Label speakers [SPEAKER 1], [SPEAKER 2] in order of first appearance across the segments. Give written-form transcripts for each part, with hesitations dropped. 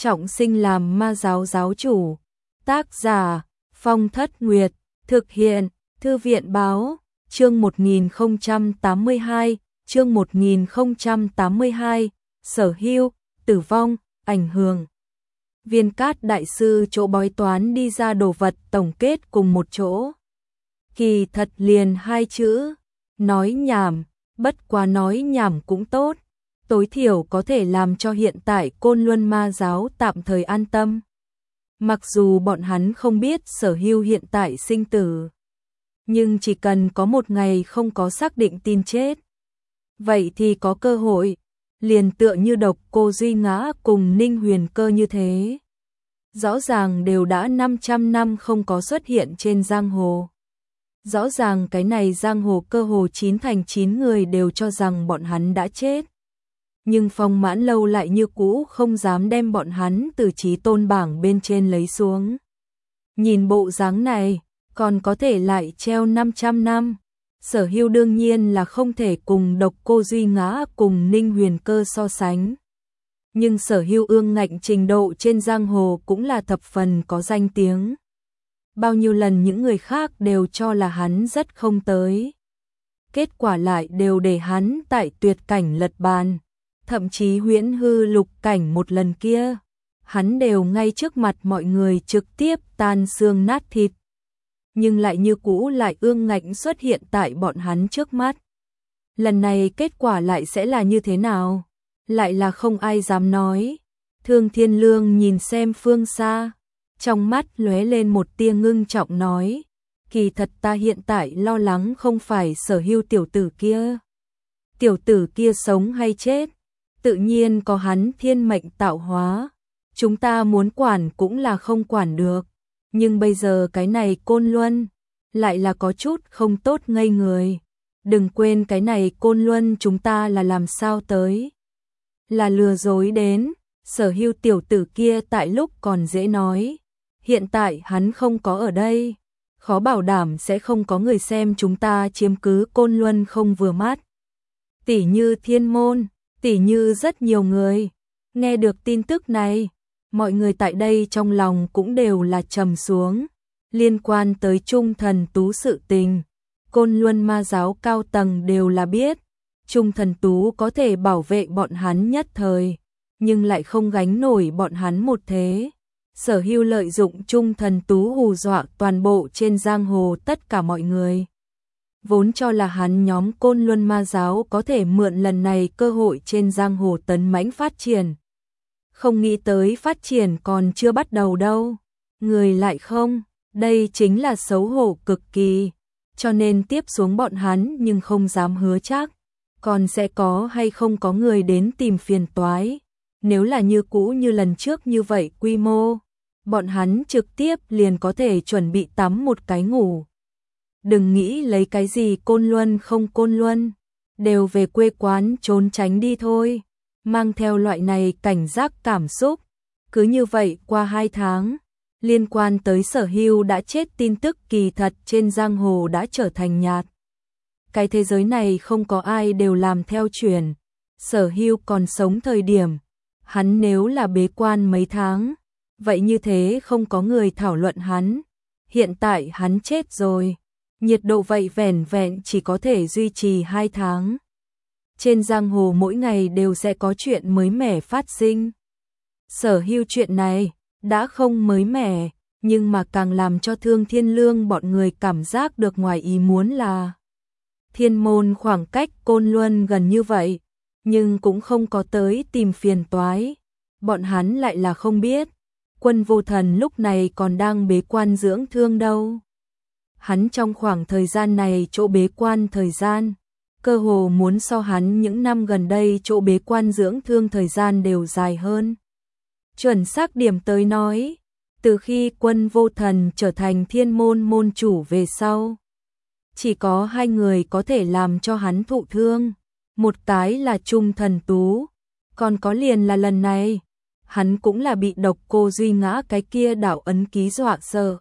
[SPEAKER 1] trọng sinh làm ma giáo giáo chủ. Tác giả Phong Thất Nguyệt, thực hiện Thư viện báo, chương 1082, chương 1082, Sở Hưu, tử vong, ảnh hưởng. Viên Cát đại sư chỗ bói toán đi ra đồ vật tổng kết cùng một chỗ. Kỳ thật liền hai chữ, nói nhảm, bất quá nói nhảm cũng tốt, tối thiểu có thể làm cho hiện tại Côn Luân ma giáo tạm thời an tâm. Mặc dù bọn hắn không biết Sở Hưu hiện tại sinh tử, nhưng chỉ cần có một ngày không có xác định tin chết, vậy thì có cơ hội, liền tựa như Độc Cô Duy Ngã cùng Ninh Huyền Cơ như thế. Rõ ràng đều đã 500 năm không có xuất hiện trên giang hồ. Rõ ràng cái này giang hồ cơ hồ 9 thành 9 người đều cho rằng bọn hắn đã chết. Nhưng Phong Mãn Lâu lại như cũ không dám đem bọn hắn từ chí tôn bảng bên trên lấy xuống. Nhìn bộ dáng này, còn có thể lại treo 500 năm. Sở Hưu đương nhiên là không thể cùng Độc Cô Duy Ngã cùng Ninh Huyền Cơ so sánh. Nhưng Sở Hưu ương ngạnh trình độ trên giang hồ cũng là thập phần có danh tiếng. Bao nhiêu lần những người khác đều cho là hắn rất không tới. Kết quả lại đều để hắn tại tuyệt cảnh lật bàn. Thậm chí huyễn hư lục cảnh một lần kia, hắn đều ngay trước mặt mọi người trực tiếp tan xương nát thịt. Nhưng lại như cũ lại ương ngạnh xuất hiện tại bọn hắn trước mắt. Lần này kết quả lại sẽ là như thế nào? Lại là không ai dám nói. Thương Thiên Lương nhìn xem phương xa, trong mắt lóe lên một tia ngưng trọng nói, kỳ thật ta hiện tại lo lắng không phải Sở Hưu tiểu tử kia. Tiểu tử kia sống hay chết, tự nhiên có hắn thiên mệnh tạo hóa, chúng ta muốn quản cũng là không quản được, nhưng bây giờ cái này Côn Luân lại là có chút không tốt ngây người. Đừng quên cái này Côn Luân chúng ta là làm sao tới, là lừa dối đến. Sở Hưu tiểu tử kia tại lúc còn dễ nói, hiện tại hắn không có ở đây, khó bảo đảm sẽ không có người xem chúng ta chiếm cứ Côn Luân không vừa mắt. Tỷ như Thiên Môn, tỷ như rất nhiều người. Nghe được tin tức này, mọi người tại đây trong lòng cũng đều là trầm xuống. Liên quan tới Trung Thần Tú sự tình, Côn Luân ma giáo cao tầng đều là biết. Trung Thần Tú có thể bảo vệ bọn hắn nhất thời, nhưng lại không gánh nổi bọn hắn một thế. Sở Hưu lợi dụng Trung Thần Tú hù dọa toàn bộ trên giang hồ tất cả mọi người. Vốn cho là hắn nhóm Côn Luân ma giáo có thể mượn lần này cơ hội trên giang hồ tấn mãnh phát triển. Không nghĩ tới phát triển còn chưa bắt đầu đâu. Người lại không, đây chính là xấu hổ cực kỳ. Cho nên tiếp xuống bọn hắn nhưng không dám hứa chắc, còn sẽ có hay không có người đến tìm phiền toái. Nếu là như cũ như lần trước như vậy quy mô, bọn hắn trực tiếp liền có thể chuẩn bị tắm một cái ngủ. Đừng nghĩ lấy cái gì Côn Luân không Côn Luân, đều về quê quán trốn tránh đi thôi. Mang theo loại này cảnh giác cảm xúc. Cứ như vậy qua 2 tháng, liên quan tới Sở Hưu đã chết tin tức kỳ thật trên giang hồ đã trở thành nhạt. Cái thế giới này không có ai đều làm theo truyền. Sở Hưu còn sống thời điểm, hắn nếu là bế quan mấy tháng, vậy như thế không có người thảo luận hắn. Hiện tại hắn chết rồi, nhiệt độ vậy vẻn vẹn chỉ có thể duy trì 2 tháng. Trên giang hồ mỗi ngày đều sẽ có chuyện mới mẻ phát sinh. Sở Hưu chuyện này đã không mới mẻ, nhưng mà càng làm cho Thương Thiên Lương bọn người cảm giác được ngoài ý muốn là Thiên Môn khoảng cách Côn Luân gần như vậy, nhưng cũng không có tới tìm phiền toái. Bọn hắn lại là không biết, Quân Vô Thần lúc này còn đang bế quan dưỡng thương đâu. Hắn trong khoảng thời gian này chỗ bế quan thời gian, cơ hồ muốn so hắn những năm gần đây chỗ bế quan dưỡng thương thời gian đều dài hơn. Chuẩn xác điểm tới nói, từ khi Quân Vô Thần trở thành Thiên Môn môn chủ về sau, chỉ có 2 người có thể làm cho hắn thụ thương. Một cái là Trung Thần Tú, còn có liền là lần này, hắn cũng là bị Độc Cô Duy Ngã cái kia đạo ấn ký dọa sợ.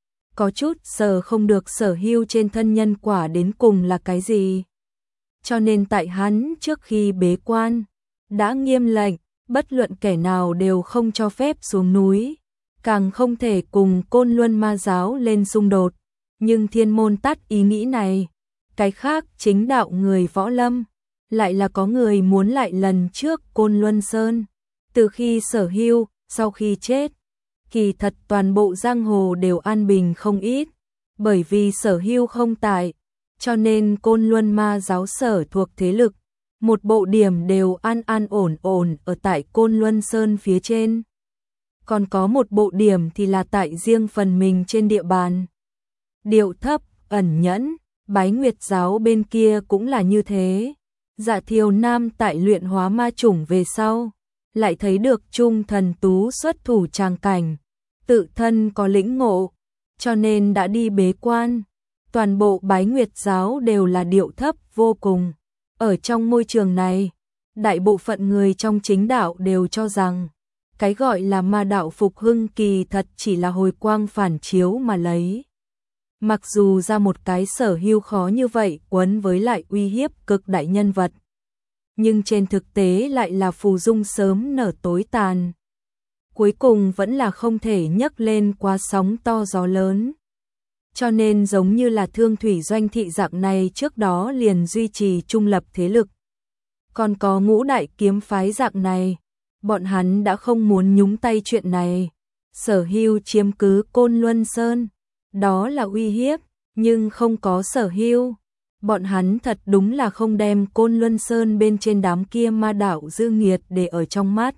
[SPEAKER 1] Có chút sợ không được Sở Hưu trên thân nhân quả đến cùng là cái gì. Cho nên tại hắn trước khi bế quan, đã nghiêm lệnh, bất luận kẻ nào đều không cho phép xuống núi, càng không thể cùng Côn Luân Ma giáo lên xung đột. Nhưng Thiên Môn tắt ý nghĩ này, cái khác chính đạo người võ lâm, lại là có người muốn lại lần trước Côn Luân Sơn. Từ khi Sở Hưu, sau khi chết, kỳ thật toàn bộ giang hồ đều an bình không ít, bởi vì Sở Hưu không tại, cho nên Côn Luân Ma giáo sở thuộc thế lực, một bộ điểm đều an an ổn ổn ở tại Côn Luân Sơn phía trên. Còn có một bộ điểm thì là tại riêng phần mình trên địa bàn. Điệu thấp, ẩn nhẫn, Bái Nguyệt giáo bên kia cũng là như thế. Dạ Thiều Nam tại luyện hóa ma chủng về sau, lại thấy được Trung Thần Tú xuất thủ tràng cảnh, tự thân có lĩnh ngộ, cho nên đã đi bế quan. Toàn bộ Bái Nguyệt giáo đều là điệu thấp vô cùng. Ở trong môi trường này, đại bộ phận người trong chính đạo đều cho rằng, cái gọi là ma đạo phục hưng kỳ thật chỉ là hồi quang phản chiếu mà lấy. Mặc dù ra một cái Sở Hưu khó như vậy quấn với lại uy hiếp cực đại nhân vật, nhưng trên thực tế lại là phù dung sớm nở tối tàn. Cuối cùng vẫn là không thể nhấc lên quá sóng to gió lớn. Cho nên giống như là Thương Thủy Doanh thị dạng này trước đó liền duy trì trung lập thế lực. Còn có Ngũ Đại kiếm phái dạng này, bọn hắn đã không muốn nhúng tay chuyện này. Sở Hưu chiếm cứ Côn Luân Sơn, đó là uy hiếp, nhưng không có Sở Hưu, bọn hắn thật đúng là không đem Côn Luân Sơn bên trên đám kia ma đạo dư nghiệt để ở trong mắt.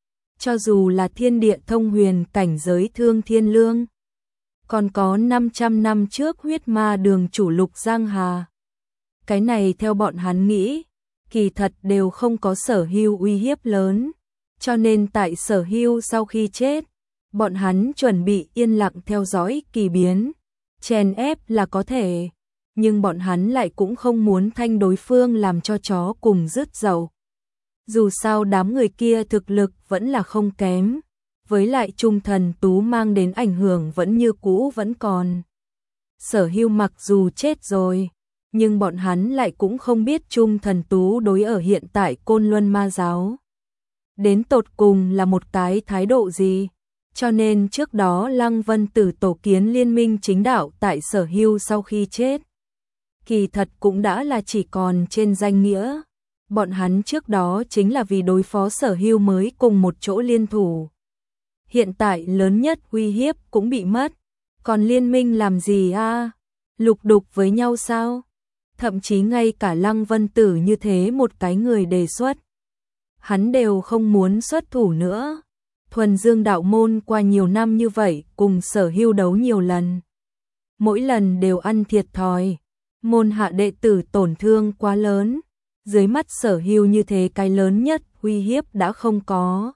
[SPEAKER 1] Cho dù là thiên địa thông huyền cảnh giới Thương Thiên Lương, còn có 500 năm trước huyết ma đường chủ Lục Giang Hà. Cái này theo bọn hắn nghĩ, kỳ thật đều không có Sở Hưu uy hiếp lớn, cho nên tại Sở Hưu sau khi chết, bọn hắn chuẩn bị yên lặng theo dõi kỳ biến, chèn ép là có thể, nhưng bọn hắn lại cũng không muốn thanh đối phương làm cho chó cùng rứt dầu. Dù sao đám người kia thực lực vẫn là không kém, với lại Trung Thần Tú mang đến ảnh hưởng vẫn như cũ vẫn còn. Sở Hưu mặc dù chết rồi, nhưng bọn hắn lại cũng không biết Trung Thần Tú đối ở hiện tại Côn Luân Ma giáo đến tột cùng là một cái thái độ gì. Cho nên trước đó Lăng Vân Tử tổ kiến liên minh chính đạo tại Sở Hưu sau khi chết, kỳ thật cũng đã là chỉ còn trên danh nghĩa. Bọn hắn trước đó chính là vì đối phó Sở Hưu mới cùng một chỗ liên thủ. Hiện tại lớn nhất uy hiếp cũng bị mất, còn liên minh làm gì a? Lục đục với nhau sao? Thậm chí ngay cả Lăng Vân Tử như thế một cái người đề xuất, hắn đều không muốn xuất thủ nữa. Thuần Dương đạo môn qua nhiều năm như vậy cùng Sở Hưu đấu nhiều lần, mỗi lần đều ăn thiệt thòi, môn hạ đệ tử tổn thương quá lớn, dưới mắt Sở Hưu như thế cái lớn nhất uy hiếp đã không có.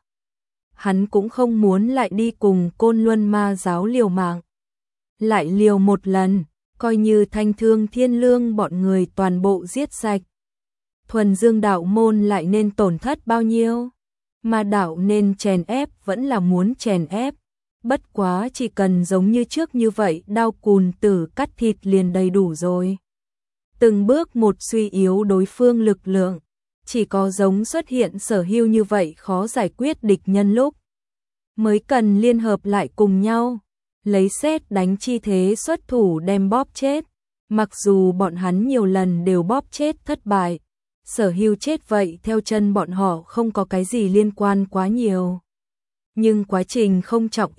[SPEAKER 1] Hắn cũng không muốn lại đi cùng Côn Luân Ma giáo liều mạng. Lại liều một lần, coi như Thanh Thương Thiên Lương bọn người toàn bộ giết sạch. Thuần Dương đạo môn lại nên tổn thất bao nhiêu? Ma đạo nên chèn ép vẫn là muốn chèn ép. Bất quá chỉ cần giống như trước như vậy đao cùn tử cắt thịt liền đầy đủ rồi. Từng bước một suy yếu đối phương lực lượng. Chỉ có giống xuất hiện Sở Hưu như vậy khó giải quyết địch nhân lúc, mới cần liên hợp lại cùng nhau, lấy sét đánh chi thế xuất thủ đem bóp chết. Mặc dù bọn hắn nhiều lần đều bóp chết thất bại, Sở Hưu chết vậy theo chân bọn họ không có cái gì liên quan quá nhiều. Nhưng quá trình không trọng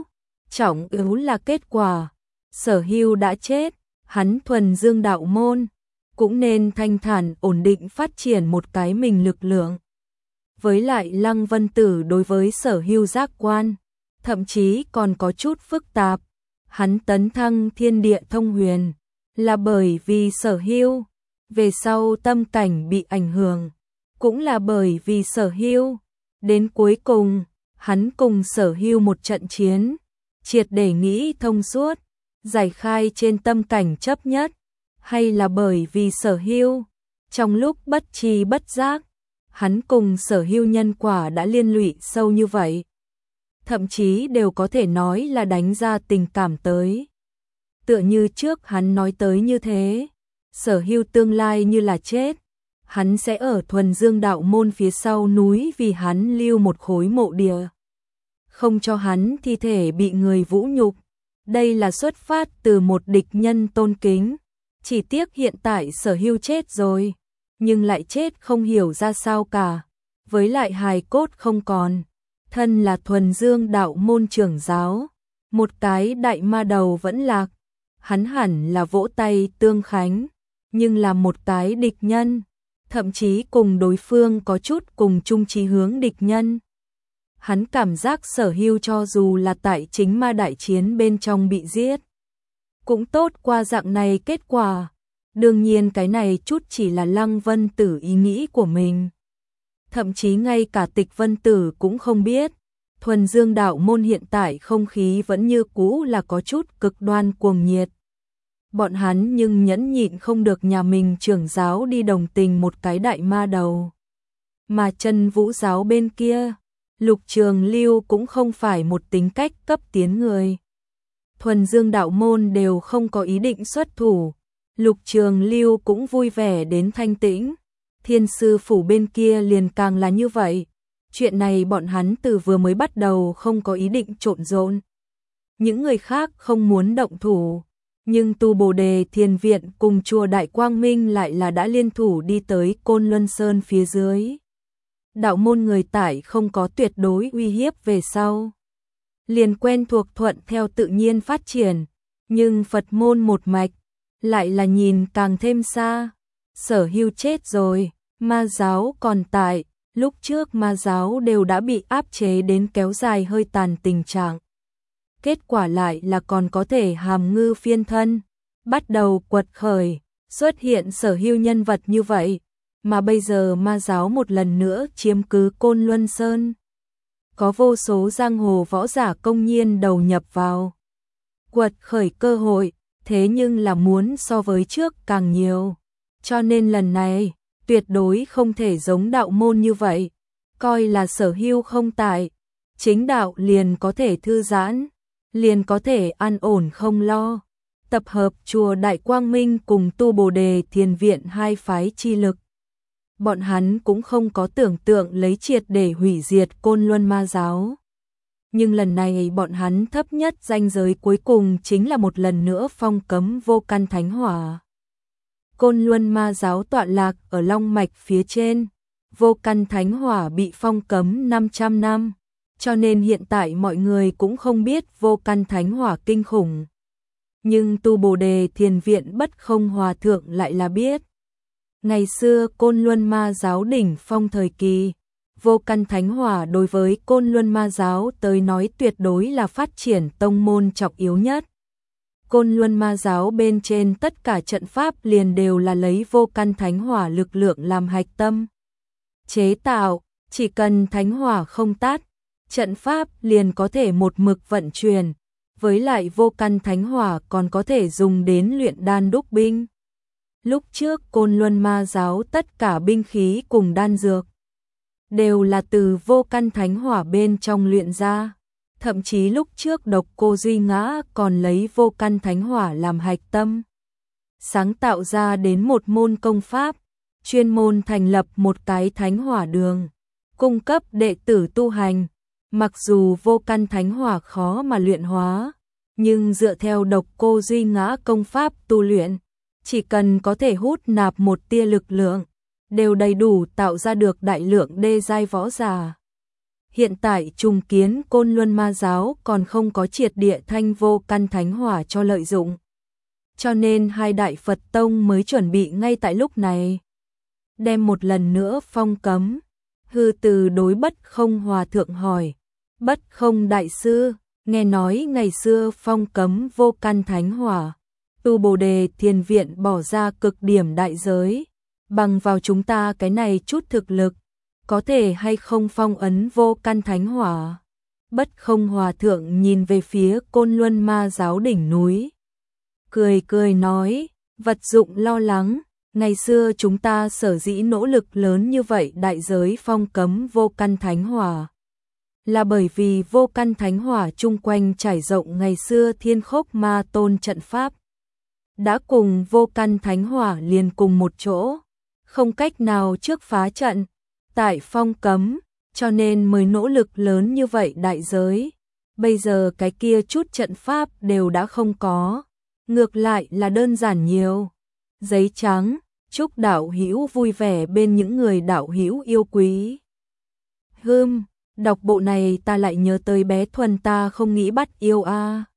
[SPEAKER 1] yếu là kết quả. Sở Hưu đã chết, hắn Thuần Dương đạo môn cũng nên thanh thản ổn định phát triển một cái mình lực lượng. Với lại Lăng Vân Tử đối với Sở Hưu giác quan, thậm chí còn có chút phức tạp. Hắn tấn thăng thiên địa thông huyền, là bởi vì Sở Hưu, về sau tâm cảnh bị ảnh hưởng, cũng là bởi vì Sở Hưu. Đến cuối cùng, hắn cùng Sở Hưu một trận chiến, triệt để nghĩ thông suốt, giải khai trên tâm cảnh chấp nhất, hay là bởi vì Sở Hưu, trong lúc bất tri bất giác, hắn cùng Sở Hưu nhân quả đã liên lụy sâu như vậy. Thậm chí đều có thể nói là đánh ra tình cảm tới. Tựa như trước hắn nói tới như thế, Sở Hưu tương lai như là chết, hắn sẽ ở Thuần Dương đạo môn phía sau núi vì hắn lưu một khối mộ địa. Không cho hắn thi thể bị người vũ nhục. Đây là xuất phát từ một địch nhân tôn kính. Chỉ tiếc hiện tại Sở Hưu chết rồi, nhưng lại chết không hiểu ra sao cả. Với lại hài cốt không còn. Thân là Thuần Dương đạo môn trưởng giáo, một cái đại ma đầu vẫn lạc. Hắn hẳn là vỗ tay tương khánh, nhưng là một cái địch nhân, thậm chí cùng đối phương có chút cùng chung chí hướng địch nhân. Hắn cảm giác Sở Hưu cho dù là tại chính ma đại chiến bên trong bị giết, cũng tốt qua dạng này kết quả. Đương nhiên cái này chút chỉ là Lăng Vân Tử ý nghĩ của mình. Thậm chí ngay cả Tịch Vân Tử cũng không biết. Thuần Dương đạo môn hiện tại không khí vẫn như cũ là có chút cực đoan cuồng nhiệt. Bọn hắn nhưng nhẫn nhịn không được nhà mình trưởng giáo đi đồng tình một cái đại ma đầu. Mà Chân Vũ giáo bên kia, Lục Trường Lưu cũng không phải một tính cách cấp tiến người. Thuần Dương đạo môn đều không có ý định xuất thủ. Lục Trường Lưu cũng vui vẻ đến thanh tĩnh. Thiên sư phủ bên kia liền càng là như vậy. Chuyện này bọn hắn từ vừa mới bắt đầu không có ý định trộn rộn. Những người khác không muốn động thủ, nhưng Tu Bồ Đề Thiền Viện cùng chùa Đại Quang Minh lại là đã liên thủ đi tới Côn Luân Sơn phía dưới. Đạo môn người tải không có tuyệt đối uy hiếp về sau. Liền quen thuộc thuận theo tự nhiên phát triển, nhưng Phật môn một mạch, lại là nhìn càng thêm xa. Sở Hưu chết rồi, ma giáo còn tại. Lúc trước ma giáo đều đã bị áp chế đến kéo dài hơi tàn tình trạng. Kết quả lại là còn có thể hàm ngư phiên thân, bắt đầu quật khởi, xuất hiện Sở Hưu nhân vật như vậy, mà bây giờ ma giáo một lần nữa chiếm cứ Côn Luân Sơn. Có vô số giang hồ võ giả công nhiên đầu nhập vào. Quật khởi cơ hội, thế nhưng là muốn so với trước càng nhiều. Cho nên lần này, tuyệt đối không thể giống đạo môn như vậy, coi là Sở Hưu không tại, chính đạo liền có thể thư giãn, liền có thể an ổn không lo. Tập hợp chùa Đại Quang Minh cùng Tu Bồ Đề Thiền Viện hai phái chi lực. Bọn hắn cũng không có tưởng tượng lấy triệt để hủy diệt Côn Luân ma giáo. Nhưng lần này bọn hắn thấp nhất ranh giới cuối cùng chính là một lần nữa phong cấm vô căn thánh hỏa. Côn Luân ma giáo tọa lạc ở Long Mạch phía trên, vô căn thánh hỏa bị phong cấm 500 năm, cho nên hiện tại mọi người cũng không biết vô căn thánh hỏa kinh khủng. Nhưng Tu Bồ Đề Thiền Viện Bất Không Hòa Thượng lại là biết. Ngày xưa Côn Luân ma giáo đỉnh phong thời kỳ, vô căn thánh hỏa đối với Côn Luân ma giáo tới nói tuyệt đối là phát triển tông môn trọng yếu nhất. Côn Luân ma giáo bên trên tất cả trận pháp liền đều là lấy vô căn thánh hỏa lực lượng làm hạch tâm. Chế tạo, chỉ cần thánh hỏa không tắt, trận pháp liền có thể một mực vận chuyển, với lại vô căn thánh hỏa còn có thể dùng đến luyện đan đúc binh. Lúc trước Côn Luân ma giáo tất cả binh khí cùng đan dược đều là từ vô căn thánh hỏa bên trong luyện ra. Thậm chí lúc trước Độc Cô Duy Ngã còn lấy vô căn thánh hỏa làm hạch tâm, sáng tạo ra đến một môn công pháp, chuyên môn thành lập một cái thánh hỏa đường, cung cấp đệ tử tu hành. Mặc dù vô căn thánh hỏa khó mà luyện hóa, nhưng dựa theo Độc Cô Duy Ngã công pháp tu luyện, chỉ cần có thể hút nạp một tia lực lượng, đều đầy đủ tạo ra được đại lượng đê giai võ giả. Hiện tại trùng kiến Côn Luân ma giáo còn không có triệt địa thanh vô căn thánh hỏa cho lợi dụng. Cho nên hai đại Phật tông mới chuẩn bị ngay tại lúc này đem một lần nữa phong cấm. Hư Từ đối Bất Không Hòa Thượng hỏi, Bất Không đại sư, nghe nói ngày xưa phong cấm vô căn thánh hỏa, Tu Bồ Đề Thiền Viện bỏ ra cực điểm đại giới, bằng vào chúng ta cái này chút thực lực, có thể hay không phong ấn vô căn thánh hỏa? Bất Không Hòa Thượng nhìn về phía Côn Luân ma giáo đỉnh núi, cười cười nói, vật dụng lo lắng, ngày xưa chúng ta sở dĩ nỗ lực lớn như vậy đại giới phong cấm vô căn thánh hỏa, là bởi vì vô căn thánh hỏa chung quanh trải rộng ngày xưa Thiên Khốc Ma Tôn trận pháp, đã cùng vô căn thánh hỏa liền cùng một chỗ, không cách nào trước phá trận, tại phong cấm, cho nên mới nỗ lực lớn như vậy đại giới. Bây giờ cái kia chút trận pháp đều đã không có, ngược lại là đơn giản nhiều. Giấy trắng, chúc đạo hữu vui vẻ bên những người đạo hữu yêu quý. Đọc bộ này ta lại nhớ tới bé Thuần ta không nghĩ bắt yêu a.